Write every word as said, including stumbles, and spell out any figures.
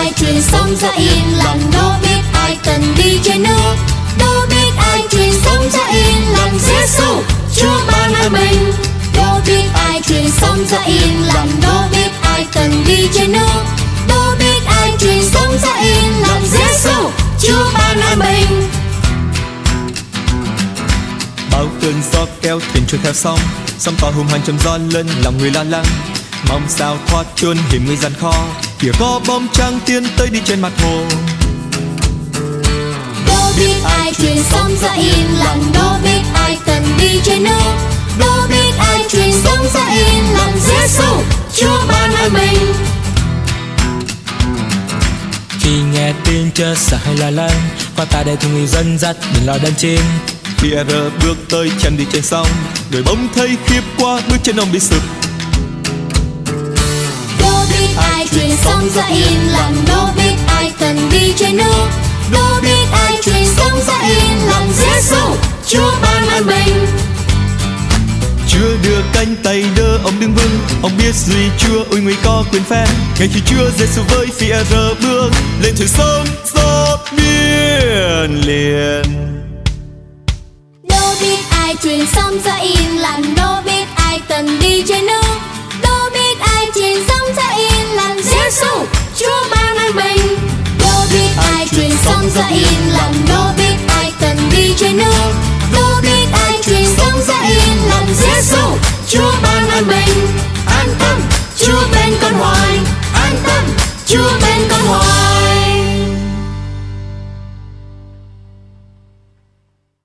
ai truyền sống ra yên lặng, đâu biết ai cần đi trên nước, đâu biết ai truyền sống ra yên lặng. Giêsu Chúa ban an bình, đâu biết ai truyền sống ra yên lặng, đâu biết ai cần đi trên nước, đâu biết ai truyền sống ra yên lặng. Giêsu Chúa ban an bình. Bao cơn gió kéo thuyền trôi theo sóng, sóng to hùng hoành trầm gió lên lòng người lo lắng, mong sao thoát chốn hiểm nguy gian khó. Kìa có bóng trăng tiến tới đi trên mặt hồ, đâu biết ai truyền sống ra yên lặng, đâu biết ai cần đi trên nước, đâu biết ai truyền sống ra yên lặng. Giêsu Chúa ban an bình. Khi nghe tin chớ sợ hay lo lắng, qua ta để cùng người dân dắt đừng lo đơn chiên. Pierre bước tới chân đi trên sông, người bỗng thấy khiếp quá bước chân ông bị sụp. Đâu biết ai truyền sống ra yên lặng, đâu biết ai cần đi trên nước, đâu biết ai truyền sống ra yên lặng. Giêsu Chúa ban an bình. Chúa đưa cánh tay đỡ ông đứng vững, ông biết duy Chúa ôi nguy có quyền phép. Ngay khi Chúa Giêsu với Pierre bước lên thuyền sông gió biển liền. Đâu biết ai truyền sống ra yên lặng, đâu biết ai cần đi trên nước, đâu biết ai truyền sống ra yên lặng. Giêsu Chúa ban an bình, đâu biết ai truyền sống ra yên lặng, đâu biết ai cần đi trên nước,